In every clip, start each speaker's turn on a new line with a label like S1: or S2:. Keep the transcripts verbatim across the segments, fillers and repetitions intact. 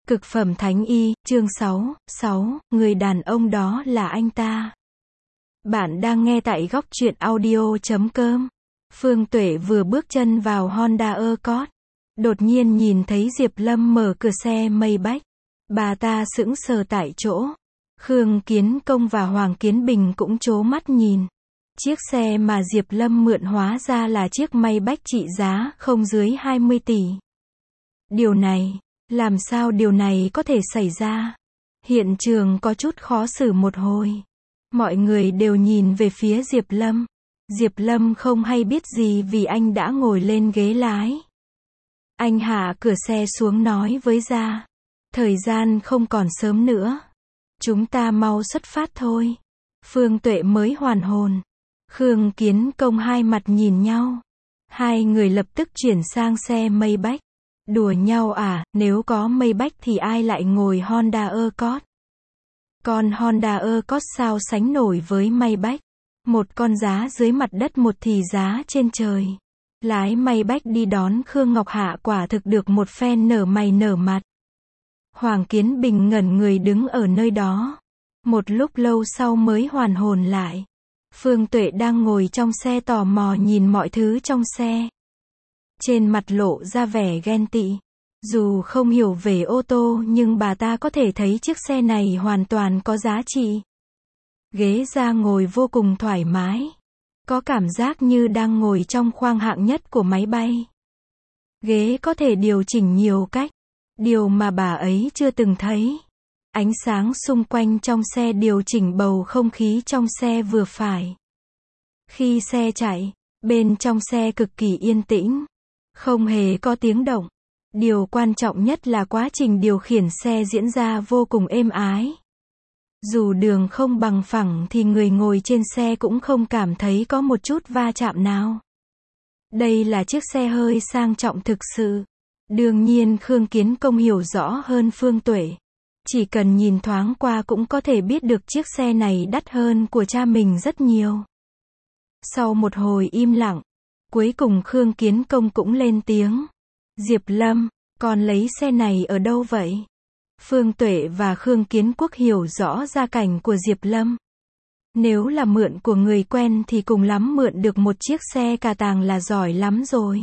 S1: Cực phẩm thánh y, chương sáu, sáu, người đàn ông đó là anh ta. Bạn đang nghe tại góc truyện audio chấm com. Phương Tuệ vừa bước chân vào Honda Accord. Đột nhiên nhìn thấy Diệp Lâm mở cửa xe Maybach. Bà ta sững sờ tại chỗ. Khương Kiến Công và Hoàng Kiến Bình cũng trố mắt nhìn. Chiếc xe mà Diệp Lâm mượn hóa ra là chiếc Maybach trị giá không dưới hai mươi tỷ. Điều này, làm sao điều này có thể xảy ra? Hiện trường có chút khó xử một hồi. Mọi người đều nhìn về phía Diệp Lâm. Diệp Lâm không hay biết gì vì anh đã ngồi lên ghế lái. Anh hạ cửa xe xuống nói với Gia. Thời gian không còn sớm nữa. Chúng ta mau xuất phát thôi. Phương Tuệ mới hoàn hồn. Khương Kiến Công hai mặt nhìn nhau. Hai người lập tức chuyển sang xe Maybach. Đùa nhau à, nếu có Maybach thì ai lại ngồi Honda Accord? Con Honda Accord sao sánh nổi với Maybach? Một con giá dưới mặt đất, một thì giá trên trời. Lái Maybach đi đón Khương Ngọc Hạ quả thực được một phen nở mày nở mặt. Hoàng Kiến Bình ngẩn người đứng ở nơi đó. Một lúc lâu sau mới hoàn hồn lại. Phương Tuệ đang ngồi trong xe tò mò nhìn mọi thứ trong xe. Trên mặt lộ ra vẻ ghen tị. Dù không hiểu về ô tô nhưng bà ta có thể thấy chiếc xe này hoàn toàn có giá trị. Ghế da ngồi vô cùng thoải mái. Có cảm giác như đang ngồi trong khoang hạng nhất của máy bay. Ghế có thể điều chỉnh nhiều cách. Điều mà bà ấy chưa từng thấy. Ánh sáng xung quanh trong xe điều chỉnh bầu không khí trong xe vừa phải. Khi xe chạy, bên trong xe cực kỳ yên tĩnh. Không hề có tiếng động. Điều quan trọng nhất là quá trình điều khiển xe diễn ra vô cùng êm ái. Dù đường không bằng phẳng thì người ngồi trên xe cũng không cảm thấy có một chút va chạm nào. Đây là chiếc xe hơi sang trọng thực sự. Đương nhiên Khương Kiến Công hiểu rõ hơn Phương Tuệ. Chỉ cần nhìn thoáng qua cũng có thể biết được chiếc xe này đắt hơn của cha mình rất nhiều. Sau một hồi im lặng, cuối cùng Khương Kiến Công cũng lên tiếng. Diệp Lâm, con lấy xe này ở đâu vậy? Phương Tuệ và Khương Kiến Quốc hiểu rõ gia cảnh của Diệp Lâm. Nếu là mượn của người quen thì cùng lắm mượn được một chiếc xe cà tàng là giỏi lắm rồi.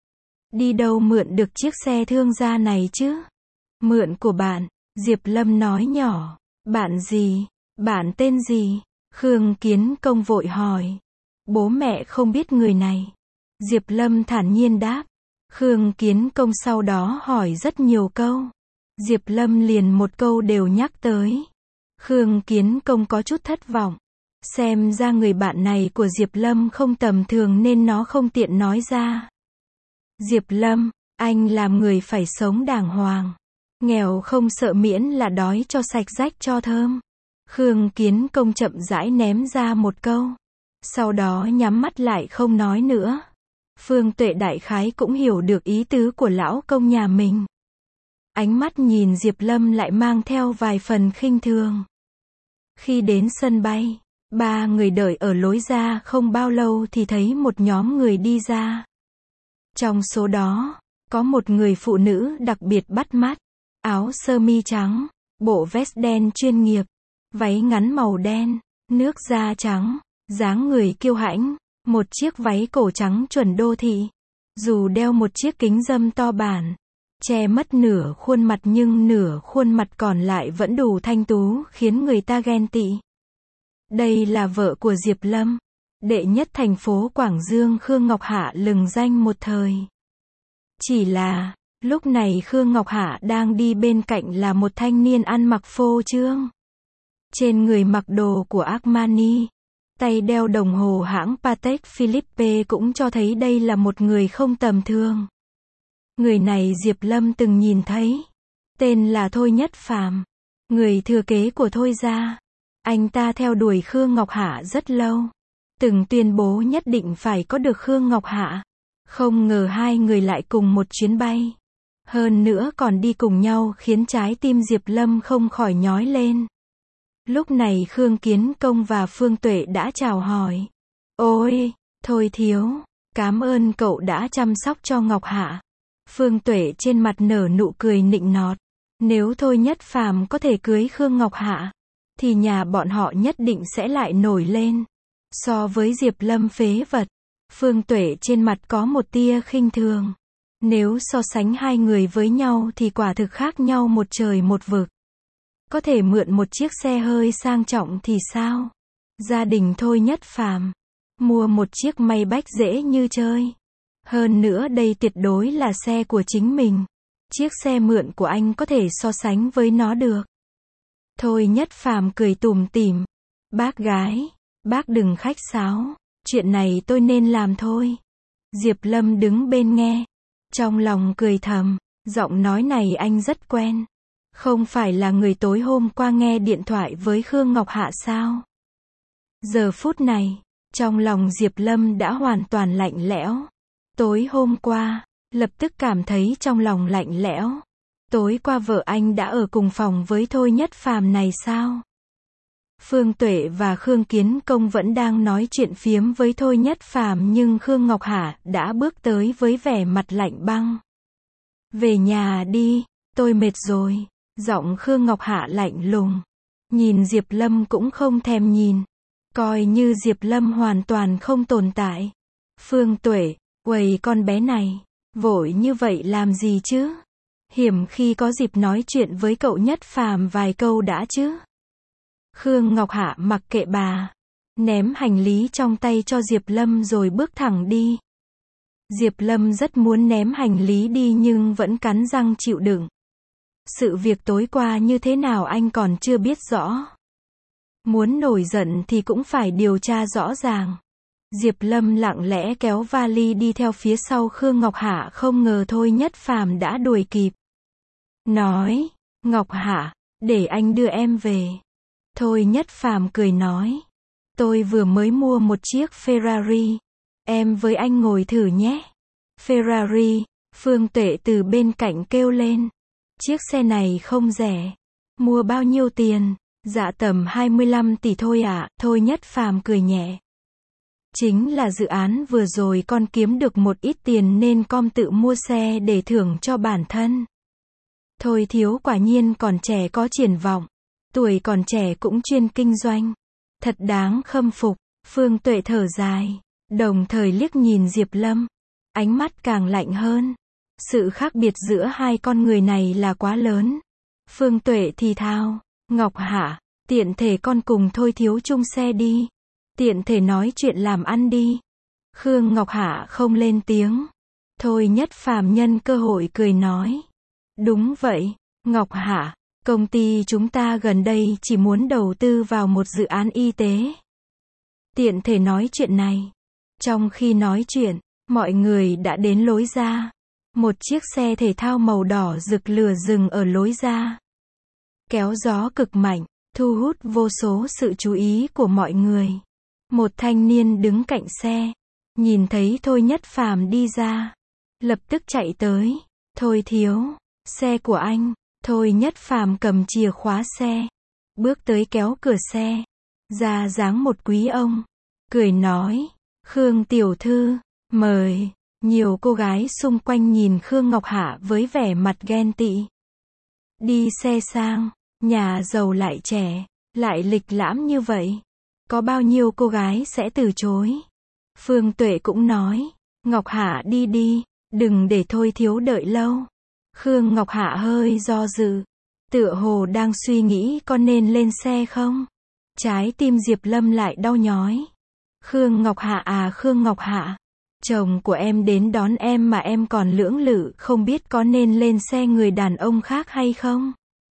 S1: Đi đâu mượn được chiếc xe thương gia này chứ? Mượn của bạn, Diệp Lâm nói nhỏ. Bạn gì? Bạn tên gì? Khương Kiến Công vội hỏi. Bố mẹ không biết người này. Diệp Lâm thản nhiên đáp. Khương Kiến Công sau đó hỏi rất nhiều câu. Diệp Lâm liền một câu đều nhắc tới. Khương Kiến Công có chút thất vọng. Xem ra người bạn này của Diệp Lâm không tầm thường nên nó không tiện nói ra. Diệp Lâm, anh làm người phải sống đàng hoàng. Nghèo không sợ miễn là đói cho sạch rách cho thơm. Khương Kiến Công chậm rãi ném ra một câu. Sau đó nhắm mắt lại không nói nữa. Phương Tuệ đại khái cũng hiểu được ý tứ của lão công nhà mình. Ánh mắt nhìn Diệp Lâm lại mang theo vài phần khinh thường. Khi đến sân bay, ba người đợi ở lối ra không bao lâu thì thấy một nhóm người đi ra. Trong số đó, có một người phụ nữ đặc biệt bắt mắt. Áo sơ mi trắng, bộ vest đen chuyên nghiệp, váy ngắn màu đen, nước da trắng, dáng người kiêu hãnh, một chiếc váy cổ trắng chuẩn đô thị. Dù đeo một chiếc kính râm to bản, che mất nửa khuôn mặt nhưng nửa khuôn mặt còn lại vẫn đủ thanh tú khiến người ta ghen tị. Đây là vợ của Diệp Lâm, đệ nhất thành phố Quảng Dương Khương Ngọc Hạ lừng danh một thời. Chỉ là, lúc này Khương Ngọc Hạ đang đi bên cạnh là một thanh niên ăn mặc phô trương. Trên người mặc đồ của Armani, tay đeo đồng hồ hãng Patek Philippe cũng cho thấy đây là một người không tầm thường. Người này Diệp Lâm từng nhìn thấy. Tên là Thôi Nhất Phàm, người thừa kế của Thôi gia. Anh ta theo đuổi Khương Ngọc Hạ rất lâu. Từng tuyên bố nhất định phải có được Khương Ngọc Hạ. Không ngờ hai người lại cùng một chuyến bay. Hơn nữa còn đi cùng nhau khiến trái tim Diệp Lâm không khỏi nhói lên. Lúc này Khương Kiến Công và Phương Tuệ đã chào hỏi. Ôi, Thôi thiếu, cảm ơn cậu đã chăm sóc cho Ngọc Hạ. Phương Tuệ trên mặt nở nụ cười nịnh nọt. Nếu Thôi Nhất Phàm có thể cưới Khương Ngọc Hạ, thì nhà bọn họ nhất định sẽ lại nổi lên. So với Diệp Lâm phế vật, Phương Tuệ trên mặt có một tia khinh thường. Nếu so sánh hai người với nhau thì quả thực khác nhau một trời một vực. Có thể mượn một chiếc xe hơi sang trọng thì sao? Gia đình Thôi Nhất Phàm mua một chiếc Maybach dễ như chơi. Hơn nữa đây tuyệt đối là xe của chính mình. Chiếc xe mượn của anh có thể so sánh với nó được. Thôi Nhất Phàm cười tủm tỉm. Bác gái, bác đừng khách sáo. Chuyện này tôi nên làm thôi. Diệp Lâm đứng bên nghe. Trong lòng cười thầm. Giọng nói này anh rất quen. Không phải là người tối hôm qua nghe điện thoại với Khương Ngọc Hạ sao? Giờ phút này, trong lòng Diệp Lâm đã hoàn toàn lạnh lẽo. Tối hôm qua, lập tức cảm thấy trong lòng lạnh lẽo. Tối qua vợ anh đã ở cùng phòng với Thôi Nhất Phàm này sao? Phương Tuệ và Khương Kiến Công vẫn đang nói chuyện phiếm với Thôi Nhất Phàm nhưng Khương Ngọc Hạ đã bước tới với vẻ mặt lạnh băng. Về nhà đi, tôi mệt rồi. Giọng Khương Ngọc Hạ lạnh lùng. Nhìn Diệp Lâm cũng không thèm nhìn. Coi như Diệp Lâm hoàn toàn không tồn tại. Phương Tuệ, uầy con bé này, vội như vậy làm gì chứ? Hiểm khi có dịp nói chuyện với cậu Nhất Phàm vài câu đã chứ. Khương Ngọc Hạ mặc kệ bà, ném hành lý trong tay cho Diệp Lâm rồi bước thẳng đi. Diệp Lâm rất muốn ném hành lý đi nhưng vẫn cắn răng chịu đựng. Sự việc tối qua như thế nào anh còn chưa biết rõ. Muốn nổi giận thì cũng phải điều tra rõ ràng. Diệp Lâm lặng lẽ kéo vali đi theo phía sau Khương Ngọc Hạ, không ngờ Thôi Nhất Phàm đã đuổi kịp. Nói, Ngọc Hạ, để anh đưa em về. Thôi Nhất Phàm cười nói, tôi vừa mới mua một chiếc Ferrari. Em với anh ngồi thử nhé. Ferrari, Phương Tuệ từ bên cạnh kêu lên. Chiếc xe này không rẻ. Mua bao nhiêu tiền? Dạ tầm hai mươi lăm tỷ thôi ạ. À. Thôi Nhất Phàm cười nhẹ. Chính là dự án vừa rồi con kiếm được một ít tiền nên con tự mua xe để thưởng cho bản thân. Thôi thiếu quả nhiên còn trẻ có triển vọng. Tuổi còn trẻ cũng chuyên kinh doanh. Thật đáng khâm phục. Phương Tuệ thở dài. Đồng thời liếc nhìn Diệp Lâm. Ánh mắt càng lạnh hơn. Sự khác biệt giữa hai con người này là quá lớn. Phương Tuệ thì thào. Ngọc Hạ, tiện thể con cùng Thôi thiếu chung xe đi. Tiện thể nói chuyện làm ăn đi. Khương Ngọc Hạ không lên tiếng. Thôi Nhất Phàm nhân cơ hội cười nói. Đúng vậy, Ngọc Hạ, công ty chúng ta gần đây chỉ muốn đầu tư vào một dự án y tế. Tiện thể nói chuyện này. Trong khi nói chuyện, mọi người đã đến lối ra. Một chiếc xe thể thao màu đỏ rực lửa dừng ở lối ra. Kéo gió cực mạnh, thu hút vô số sự chú ý của mọi người. Một thanh niên đứng cạnh xe, nhìn thấy Thôi Nhất Phàm đi ra, lập tức chạy tới. Thôi thiếu, xe của anh. Thôi Nhất Phàm cầm chìa khóa xe, bước tới kéo cửa xe, ra dáng một quý ông, cười nói, Khương tiểu thư, mời. Nhiều cô gái xung quanh nhìn Khương Ngọc Hạ với vẻ mặt ghen tị. Đi xe sang, nhà giàu lại trẻ, lại lịch lãm như vậy. Có bao nhiêu cô gái sẽ từ chối. Phương Tuệ cũng nói, Ngọc Hạ đi đi, đừng để Thôi thiếu đợi lâu. Khương Ngọc Hạ hơi do dự, tựa hồ đang suy nghĩ có nên lên xe không. Trái tim Diệp Lâm lại đau nhói. Khương Ngọc Hạ à Khương Ngọc Hạ, chồng của em đến đón em mà em còn lưỡng lự không biết có nên lên xe người đàn ông khác hay không.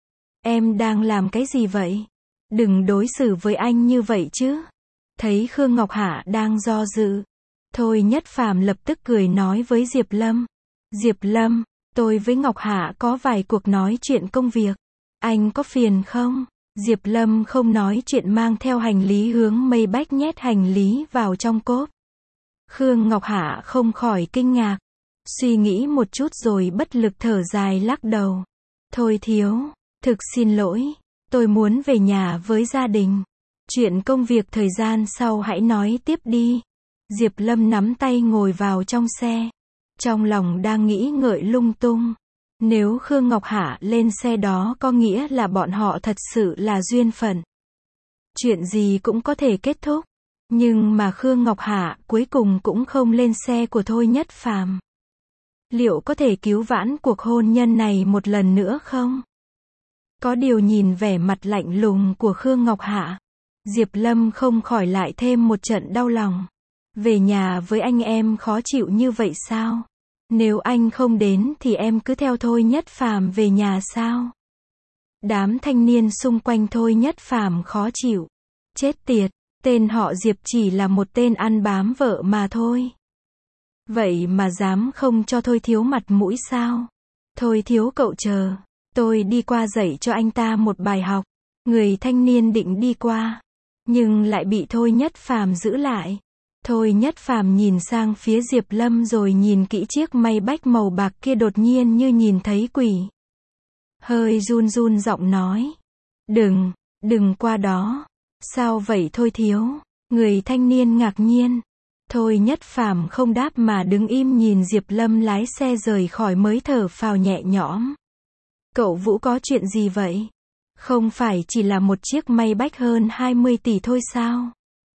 S1: Em đang làm cái gì vậy? Đừng đối xử với anh như vậy chứ. Thấy Khương Ngọc Hạ đang do dự, Thôi Nhất Phàm lập tức cười nói với Diệp Lâm. Diệp Lâm, tôi với Ngọc Hạ có vài cuộc nói chuyện công việc. Anh có phiền không? Diệp Lâm không nói chuyện mang theo hành lý hướng Maybach nhét hành lý vào trong cốp. Khương Ngọc Hạ không khỏi kinh ngạc. Suy nghĩ một chút rồi bất lực thở dài lắc đầu. Thôi thiếu, thực xin lỗi. Tôi muốn về nhà với gia đình. Chuyện công việc thời gian sau hãy nói tiếp đi. Diệp Lâm nắm tay ngồi vào trong xe. Trong lòng đang nghĩ ngợi lung tung. Nếu Khương Ngọc Hạ lên xe đó có nghĩa là bọn họ thật sự là duyên phận. Chuyện gì cũng có thể kết thúc. Nhưng mà Khương Ngọc Hạ cuối cùng cũng không lên xe của Thôi Nhất Phàm. Liệu có thể cứu vãn cuộc hôn nhân này một lần nữa không? Có điều nhìn vẻ mặt lạnh lùng của Khương Ngọc Hạ, Diệp Lâm không khỏi lại thêm một trận đau lòng. Về nhà với anh em khó chịu như vậy sao? Nếu anh không đến thì em cứ theo Thôi Nhất Phàm về nhà sao? Đám thanh niên xung quanh Thôi Nhất Phàm khó chịu. Chết tiệt, tên họ Diệp chỉ là một tên ăn bám vợ mà thôi. Vậy mà dám không cho Thôi Thiếu mặt mũi sao? Thôi Thiếu cậu chờ, tôi đi qua dạy cho anh ta một bài học. Người thanh niên định đi qua, nhưng lại bị Thôi Nhất Phàm giữ lại. Thôi Nhất Phàm nhìn sang phía Diệp Lâm rồi nhìn kỹ chiếc Maybach màu bạc kia, đột nhiên như nhìn thấy quỷ. Hơi run run giọng nói. Đừng, đừng qua đó. Sao vậy Thôi Thiếu? Người thanh niên ngạc nhiên. Thôi Nhất Phàm không đáp mà đứng im nhìn Diệp Lâm lái xe rời khỏi mới thở phào nhẹ nhõm. Cậu Vũ có chuyện gì vậy? Không phải chỉ là một chiếc Maybach hơn hai mươi tỷ thôi sao?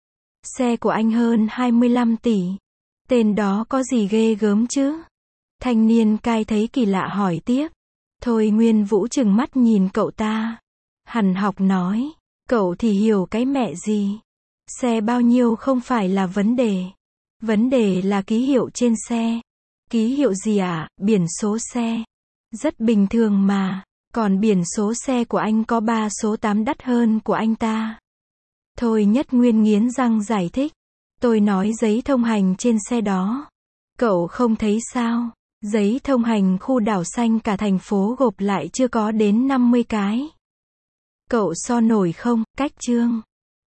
S1: Xe của anh hơn hai mươi lăm tỷ. Tên đó có gì ghê gớm chứ? Thanh niên cai thấy kỳ lạ hỏi tiếp. Thôi Nguyên Vũ trừng mắt nhìn cậu ta. Hằn học nói. Cậu thì hiểu cái mẹ gì? Xe bao nhiêu không phải là vấn đề. Vấn đề là ký hiệu trên xe. Ký hiệu gì à? Biển số xe. Rất bình thường mà. Còn biển số xe của anh có ba số tám đắt hơn của anh ta. Thôi Nhất Nguyên nghiến răng giải thích. Tôi nói giấy thông hành trên xe đó. Cậu không thấy sao? Giấy thông hành khu đảo xanh cả thành phố gộp lại chưa có đến năm mươi cái. Cậu so nổi không? Cách chương.